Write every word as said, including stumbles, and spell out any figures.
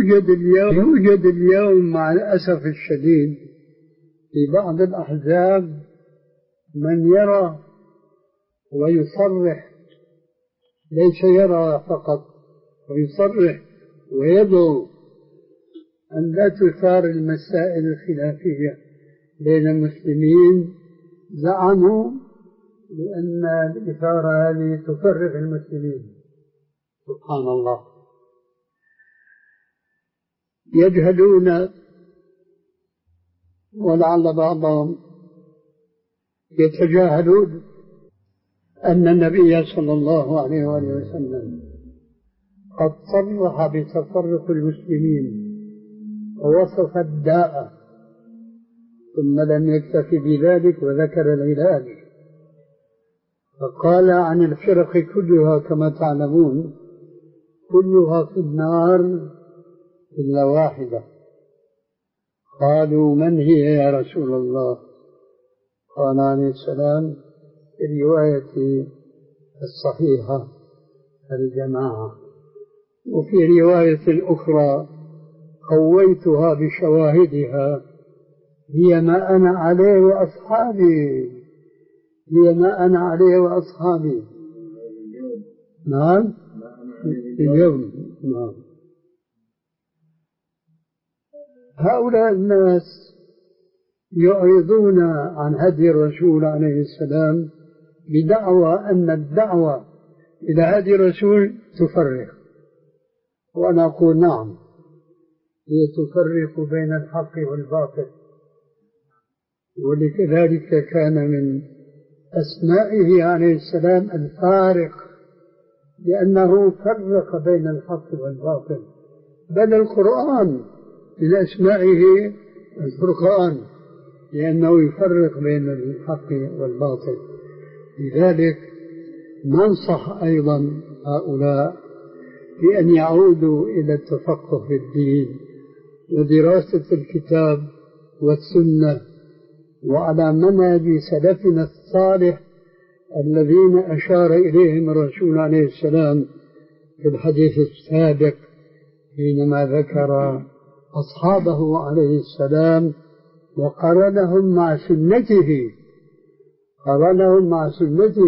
يوجد اليوم يوجد اليوم مع الأسف الشديد في بعض الأحزاب من يرى ويصرح، ليس يرى فقط، ويصرح ويدعو أن لا تثار المسائل الخلافية بين المسلمين. زعموا لأن الإثارة هذه تفرق المسلمين. سبحان الله. يجهلون، ولعل بعضهم يتجاهلون أن النبي صلى الله عليه وآله وسلم قد صرح بتفرق المسلمين ووصف الداء، ثم لم يكتف بذلك وذكر العلاج، فقال عن الفرق كلها كما تعلمون كلها في النار إلا واحدة. قالوا من هي يا رسول الله؟ قال عليه السلام في الرواية الصحيحة الجماعة، وفي رواية أخرى قويتها بشواهدها هي ما أنا عليه وأصحابي، هي ما أنا عليه وأصحابي. نعم اليوم. نعم. هؤلاء الناس يعرضون عن هدي الرسول عليه السلام بدعوى أن الدعوة إلى هدي الرسول تفرق، وأنا أقول نعم، هي تفرق بين الحق والباطل، ولذلك كان من أسمائه عليه السلام الفارق، لأنه فرق بين الحق والباطل. بل القرآن من أسمائه الفرقان، لأنه يفرق بين الحق والباطل. لذلك ننصح أيضا هؤلاء بأن يعودوا إلى التفقه في الدين ودراسة الكتاب والسنة، وعلى منهج سلفنا الصالح الذين أشار إليهم الرسول عليه السلام في الحديث السابق حينما ذكر أصحابه عليه السلام وقرنهم مع سنته، قرنهم مع سنته